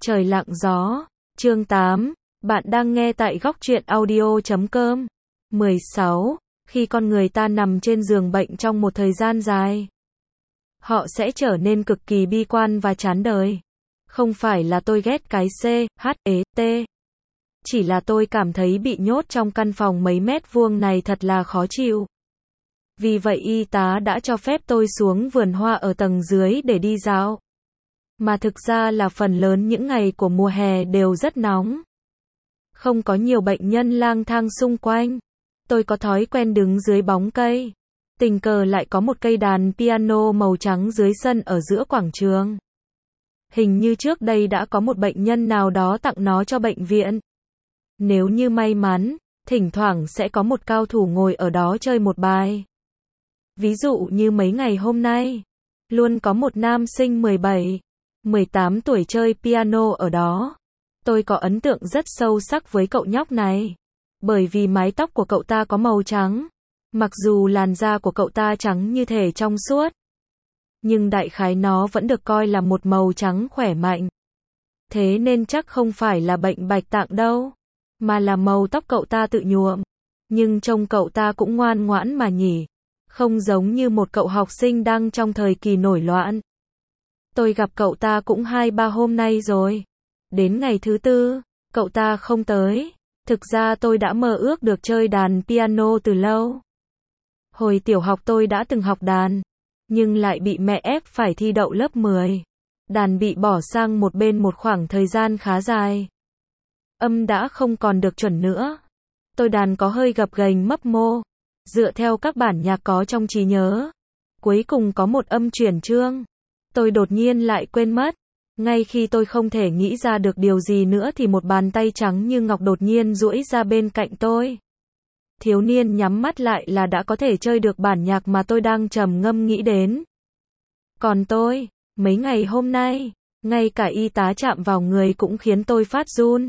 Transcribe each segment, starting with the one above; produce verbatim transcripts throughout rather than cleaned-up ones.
Trời lặng gió, chương tám, bạn đang nghe tại góc truyện audio chấm com. mười sáu. Khi con người ta nằm trên giường bệnh trong một thời gian dài, họ sẽ trở nên cực kỳ bi quan và chán đời. Không phải là tôi ghét cái C, H, E, T. Chỉ là tôi cảm thấy bị nhốt trong căn phòng mấy mét vuông này thật là khó chịu. Vì vậy y tá đã cho phép tôi xuống vườn hoa ở tầng dưới để đi dạo. Mà thực ra là phần lớn những ngày của mùa hè đều rất nóng. Không có nhiều bệnh nhân lang thang xung quanh. Tôi có thói quen đứng dưới bóng cây. Tình cờ lại có một cây đàn piano màu trắng dưới sân ở giữa quảng trường. Hình như trước đây đã có một bệnh nhân nào đó tặng nó cho bệnh viện. Nếu như may mắn, thỉnh thoảng sẽ có một cao thủ ngồi ở đó chơi một bài. Ví dụ như mấy ngày hôm nay, luôn có một nam sinh mười bảy, mười tám tuổi chơi piano ở đó. Tôi có ấn tượng rất sâu sắc với cậu nhóc này, bởi vì mái tóc của cậu ta có màu trắng, mặc dù làn da của cậu ta trắng như thể trong suốt, nhưng đại khái nó vẫn được coi là một màu trắng khỏe mạnh. Thế nên chắc không phải là bệnh bạch tạng đâu, mà là màu tóc cậu ta tự nhuộm. Nhưng trông cậu ta cũng ngoan ngoãn mà nhỉ, không giống như một cậu học sinh đang trong thời kỳ nổi loạn. Tôi gặp cậu ta cũng hai ba hôm nay rồi. Đến ngày thứ tư, cậu ta không tới. Thực ra tôi đã mơ ước được chơi đàn piano từ lâu. Hồi tiểu học tôi đã từng học đàn, nhưng lại bị mẹ ép phải thi đậu lớp mười. Đàn bị bỏ sang một bên một khoảng thời gian khá dài. Âm đã không còn được chuẩn nữa. Tôi đàn có hơi gập ghềnh mấp mô, dựa theo các bản nhạc có trong trí nhớ. Cuối cùng có một âm chuyển chương. Tôi đột nhiên lại quên mất. Ngay khi tôi không thể nghĩ ra được điều gì nữa thì một bàn tay trắng như ngọc đột nhiên duỗi ra bên cạnh tôi. Thiếu niên nhắm mắt lại là đã có thể chơi được bản nhạc mà tôi đang trầm ngâm nghĩ đến. Còn tôi, mấy ngày hôm nay, ngay cả y tá chạm vào người cũng khiến tôi phát run.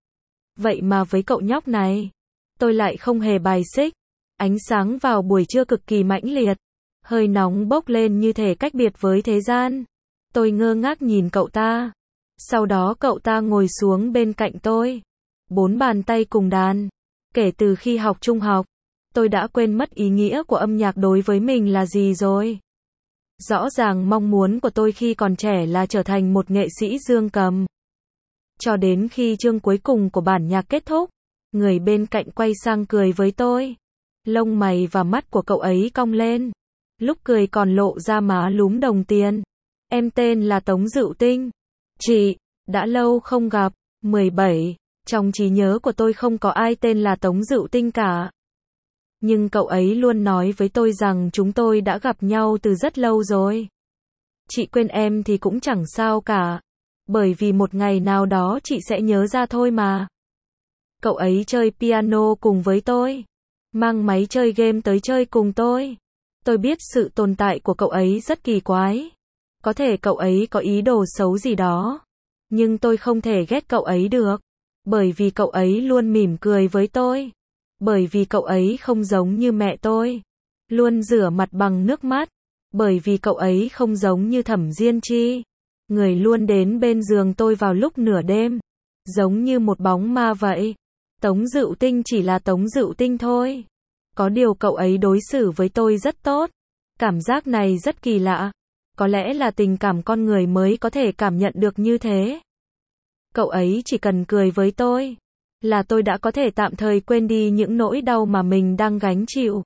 Vậy mà với cậu nhóc này, tôi lại không hề bài xích. Ánh sáng vào buổi trưa cực kỳ mãnh liệt, hơi nóng bốc lên như thể cách biệt với thế gian. Tôi ngơ ngác nhìn cậu ta. Sau đó cậu ta ngồi xuống bên cạnh tôi. Bốn bàn tay cùng đàn. Kể từ khi học trung học, tôi đã quên mất ý nghĩa của âm nhạc đối với mình là gì rồi. Rõ ràng mong muốn của tôi khi còn trẻ là trở thành một nghệ sĩ dương cầm. Cho đến khi chương cuối cùng của bản nhạc kết thúc, người bên cạnh quay sang cười với tôi. Lông mày và mắt của cậu ấy cong lên. Lúc cười còn lộ ra má lúm đồng tiền. Em tên là Tống Dựu Tinh. Chị, đã lâu không gặp. mười bảy. Trong trí nhớ của tôi không có ai tên là Tống Dựu Tinh cả. Nhưng cậu ấy luôn nói với tôi rằng chúng tôi đã gặp nhau từ rất lâu rồi. Chị quên em thì cũng chẳng sao cả. Bởi vì một ngày nào đó chị sẽ nhớ ra thôi mà. Cậu ấy chơi piano cùng với tôi. Mang máy chơi game tới chơi cùng tôi. Tôi biết sự tồn tại của cậu ấy rất kỳ quái. Có thể cậu ấy có ý đồ xấu gì đó. Nhưng tôi không thể ghét cậu ấy được. Bởi vì cậu ấy luôn mỉm cười với tôi. Bởi vì cậu ấy không giống như mẹ tôi. Luôn rửa mặt bằng nước mắt. Bởi vì cậu ấy không giống như Thẩm Diên Chi. Người luôn đến bên giường tôi vào lúc nửa đêm. Giống như một bóng ma vậy. Tống Dựu Tinh chỉ là Tống Dựu Tinh thôi. Có điều cậu ấy đối xử với tôi rất tốt. Cảm giác này rất kỳ lạ. Có lẽ là tình cảm con người mới có thể cảm nhận được như thế. Cậu ấy chỉ cần cười với tôi, là tôi đã có thể tạm thời quên đi những nỗi đau mà mình đang gánh chịu.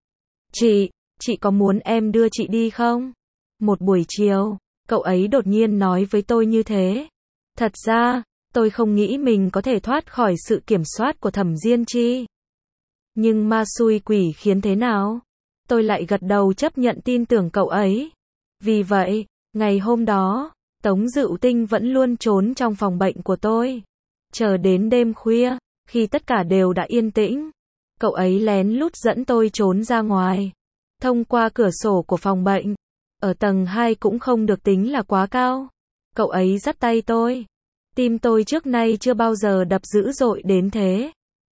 Chị, chị có muốn em đưa chị đi không? Một buổi chiều, cậu ấy đột nhiên nói với tôi như thế. Thật ra, tôi không nghĩ mình có thể thoát khỏi sự kiểm soát của Thẩm Diên Chi. Nhưng ma xui quỷ khiến thế nào? Tôi lại gật đầu chấp nhận tin tưởng cậu ấy. Vì vậy, ngày hôm đó, Tống Dựu Tinh vẫn luôn trốn trong phòng bệnh của tôi. Chờ đến đêm khuya, khi tất cả đều đã yên tĩnh, cậu ấy lén lút dẫn tôi trốn ra ngoài. Thông qua cửa sổ của phòng bệnh, ở tầng hai cũng không được tính là quá cao. Cậu ấy dắt tay tôi. Tim tôi trước nay chưa bao giờ đập dữ dội đến thế.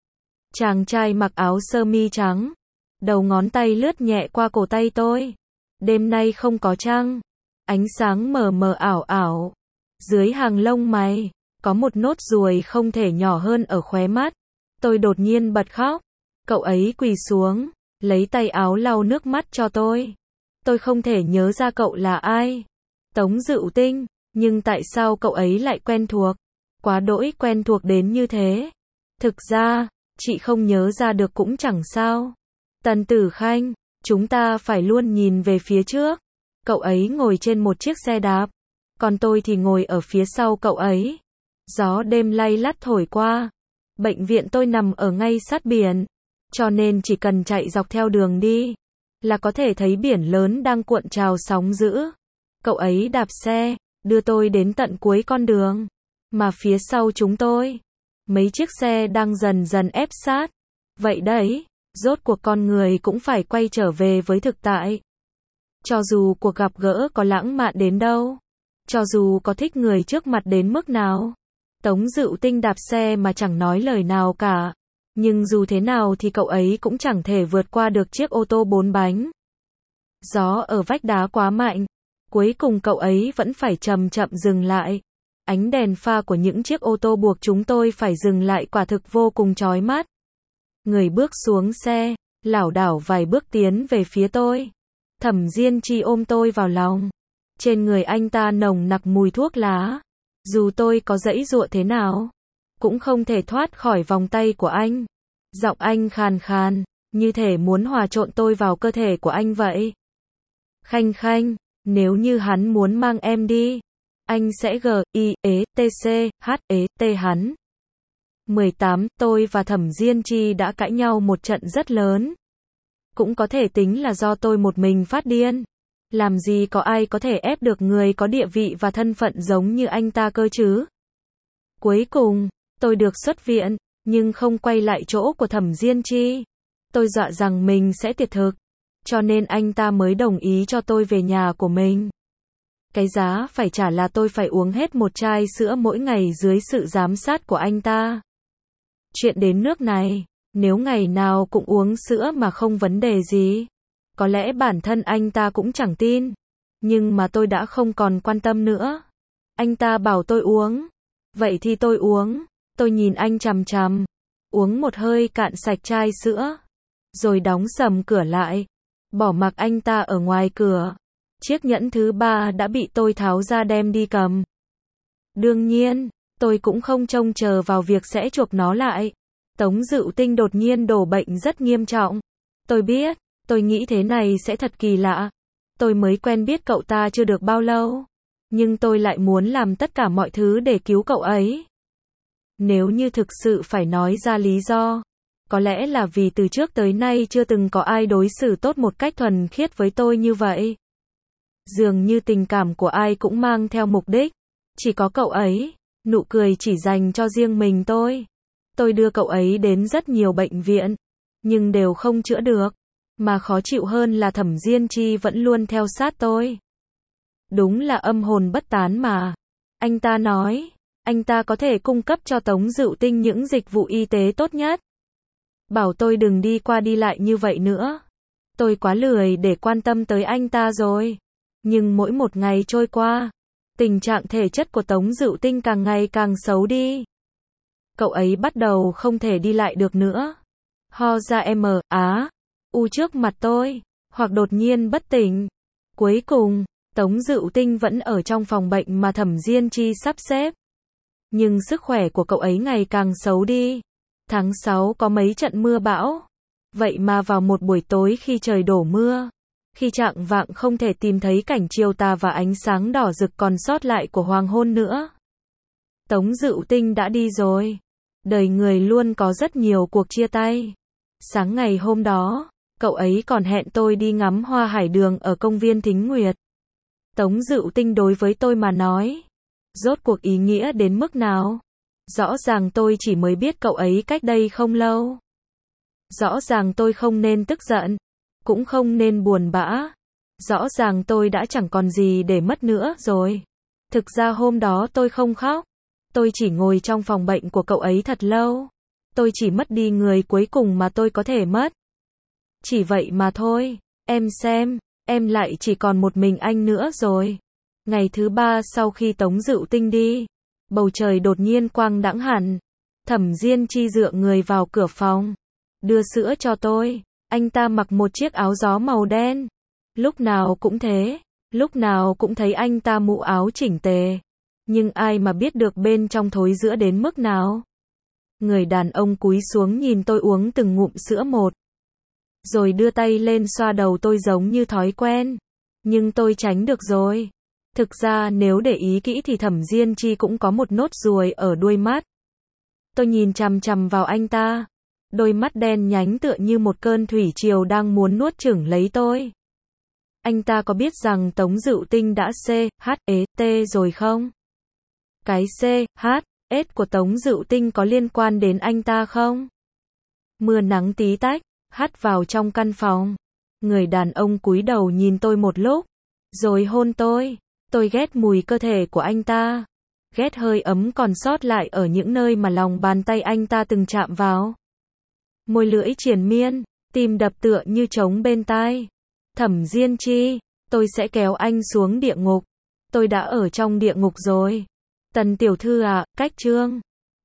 Chàng trai mặc áo sơ mi trắng. Đầu ngón tay lướt nhẹ qua cổ tay tôi. Đêm nay không có trăng. Ánh sáng mờ mờ ảo ảo. Dưới hàng lông mày, có một nốt ruồi không thể nhỏ hơn ở khóe mắt. Tôi đột nhiên bật khóc. Cậu ấy quỳ xuống, lấy tay áo lau nước mắt cho tôi. Tôi không thể nhớ ra cậu là ai. Tống Dựu Tinh, nhưng tại sao cậu ấy lại quen thuộc? Quá đỗi quen thuộc đến như thế. Thực ra, chị không nhớ ra được cũng chẳng sao. Tần Tử Khanh, chúng ta phải luôn nhìn về phía trước. Cậu ấy ngồi trên một chiếc xe đạp, còn tôi thì ngồi ở phía sau cậu ấy. Gió đêm lay lắt thổi qua. Bệnh viện tôi nằm ở ngay sát biển, cho nên chỉ cần chạy dọc theo đường đi là có thể thấy biển lớn đang cuộn trào sóng dữ. Cậu ấy đạp xe, đưa tôi đến tận cuối con đường, mà phía sau chúng tôi, mấy chiếc xe đang dần dần ép sát. Vậy đấy, rốt cuộc con người cũng phải quay trở về với thực tại. Cho dù cuộc gặp gỡ có lãng mạn đến đâu, cho dù có thích người trước mặt đến mức nào, Tống Dựu Tinh đạp xe mà chẳng nói lời nào cả. Nhưng dù thế nào thì cậu ấy cũng chẳng thể vượt qua được chiếc ô tô bốn bánh. Gió ở vách đá quá mạnh, cuối cùng cậu ấy vẫn phải chậm chậm dừng lại. Ánh đèn pha của những chiếc ô tô buộc chúng tôi phải dừng lại quả thực vô cùng chói mắt. Người bước xuống xe, lảo đảo vài bước tiến về phía tôi. Thẩm Diên Chi ôm tôi vào lòng. Trên người anh ta nồng nặc mùi thuốc lá. Dù tôi có giãy giụa thế nào, cũng không thể thoát khỏi vòng tay của anh. Giọng anh khàn khàn, như thể muốn hòa trộn tôi vào cơ thể của anh vậy. Khanh Khanh, nếu như hắn muốn mang em đi, anh sẽ g i e t c h e t hắn. mười tám, tôi và Thẩm Diên Chi đã cãi nhau một trận rất lớn. Cũng có thể tính là do tôi một mình phát điên. Làm gì có ai có thể ép được người có địa vị và thân phận giống như anh ta cơ chứ? Cuối cùng, tôi được xuất viện, nhưng không quay lại chỗ của Thẩm Diên Chi. Tôi dọa rằng mình sẽ tiệt thực, cho nên anh ta mới đồng ý cho tôi về nhà của mình. Cái giá phải trả là tôi phải uống hết một chai sữa mỗi ngày dưới sự giám sát của anh ta. Chuyện đến nước này, nếu ngày nào cũng uống sữa mà không vấn đề gì, có lẽ bản thân anh ta cũng chẳng tin. Nhưng mà tôi đã không còn quan tâm nữa. Anh ta bảo tôi uống. Vậy thì tôi uống. Tôi nhìn anh chằm chằm. Uống một hơi cạn sạch chai sữa. Rồi đóng sầm cửa lại. Bỏ mặc anh ta ở ngoài cửa. Chiếc nhẫn thứ ba đã bị tôi tháo ra đem đi cầm. Đương nhiên, tôi cũng không trông chờ vào việc sẽ chuộc nó lại. Tống Dựu Tinh đột nhiên đổ bệnh rất nghiêm trọng. Tôi biết. Tôi nghĩ thế này sẽ thật kỳ lạ. Tôi mới quen biết cậu ta chưa được bao lâu. Nhưng tôi lại muốn làm tất cả mọi thứ để cứu cậu ấy. Nếu như thực sự phải nói ra lý do, có lẽ là vì từ trước tới nay chưa từng có ai đối xử tốt một cách thuần khiết với tôi như vậy. Dường như tình cảm của ai cũng mang theo mục đích. Chỉ có cậu ấy, nụ cười chỉ dành cho riêng mình tôi. Tôi đưa cậu ấy đến rất nhiều bệnh viện, nhưng đều không chữa được. Mà khó chịu hơn là Thẩm Diên Chi vẫn luôn theo sát tôi. Đúng là âm hồn bất tán mà. Anh ta nói, anh ta có thể cung cấp cho Tống Dựu Tinh những dịch vụ y tế tốt nhất. Bảo tôi đừng đi qua đi lại như vậy nữa. Tôi quá lười để quan tâm tới anh ta rồi. Nhưng mỗi một ngày trôi qua, tình trạng thể chất của Tống Dựu Tinh càng ngày càng xấu đi. Cậu ấy bắt đầu không thể đi lại được nữa. Ho ra m, á, u trước mặt tôi, hoặc đột nhiên bất tỉnh. Cuối cùng, Tống Dựu Tinh vẫn ở trong phòng bệnh mà Thẩm Diên Chi sắp xếp. Nhưng sức khỏe của cậu ấy ngày càng xấu đi. Tháng sáu có mấy trận mưa bão. Vậy mà vào một buổi tối khi trời đổ mưa, khi chạng vạng không thể tìm thấy cảnh chiều tà và ánh sáng đỏ rực còn sót lại của hoàng hôn nữa. Tống Dựu Tinh đã đi rồi. Đời người luôn có rất nhiều cuộc chia tay. Sáng ngày hôm đó, cậu ấy còn hẹn tôi đi ngắm hoa hải đường ở công viên Thính Nguyệt. Tống Dựu Tinh đối với tôi mà nói, rốt cuộc ý nghĩa đến mức nào? Rõ ràng tôi chỉ mới biết cậu ấy cách đây không lâu. Rõ ràng tôi không nên tức giận, cũng không nên buồn bã. Rõ ràng tôi đã chẳng còn gì để mất nữa rồi. Thực ra hôm đó tôi không khóc. Tôi chỉ ngồi trong phòng bệnh của cậu ấy thật lâu. Tôi chỉ mất đi người cuối cùng mà tôi có thể mất. Chỉ vậy mà thôi. Em xem, em lại chỉ còn một mình anh nữa rồi. Ngày thứ ba sau khi Tống Dựu Tinh đi, Bầu trời đột nhiên quang đãng hẳn. Thẩm Diên Chi dựa người vào cửa phòng. Đưa sữa cho tôi. Anh ta mặc một chiếc áo gió màu đen. Lúc nào cũng thế. Lúc nào cũng thấy anh ta mũ áo chỉnh tề. Nhưng ai mà biết được bên trong thối rữa đến mức nào. Người đàn ông cúi xuống nhìn tôi uống từng ngụm sữa một. Rồi đưa tay lên xoa đầu tôi giống như thói quen. Nhưng tôi tránh được rồi. Thực ra nếu để ý kỹ thì Thẩm Diên Chi cũng có một nốt ruồi ở đuôi mắt. Tôi nhìn chằm chằm vào anh ta. Đôi mắt đen nhánh tựa như một cơn thủy triều đang muốn nuốt chửng lấy tôi. Anh ta có biết rằng Tống Dựu Tinh đã C, H, E, T rồi không? Cái C, H, S của Tống Dựu Tinh có liên quan đến anh ta không? Mưa nắng tí tách, hắt vào trong căn phòng. Người đàn ông cúi đầu nhìn tôi một lúc, rồi hôn tôi. Tôi ghét mùi cơ thể của anh ta. Ghét hơi ấm còn sót lại ở những nơi mà lòng bàn tay anh ta từng chạm vào. Môi lưỡi triền miên, tim đập tựa như trống bên tai. Thẩm Diên Chi, tôi sẽ kéo anh xuống địa ngục. Tôi đã ở trong địa ngục rồi. Tần tiểu thư à, cách chương.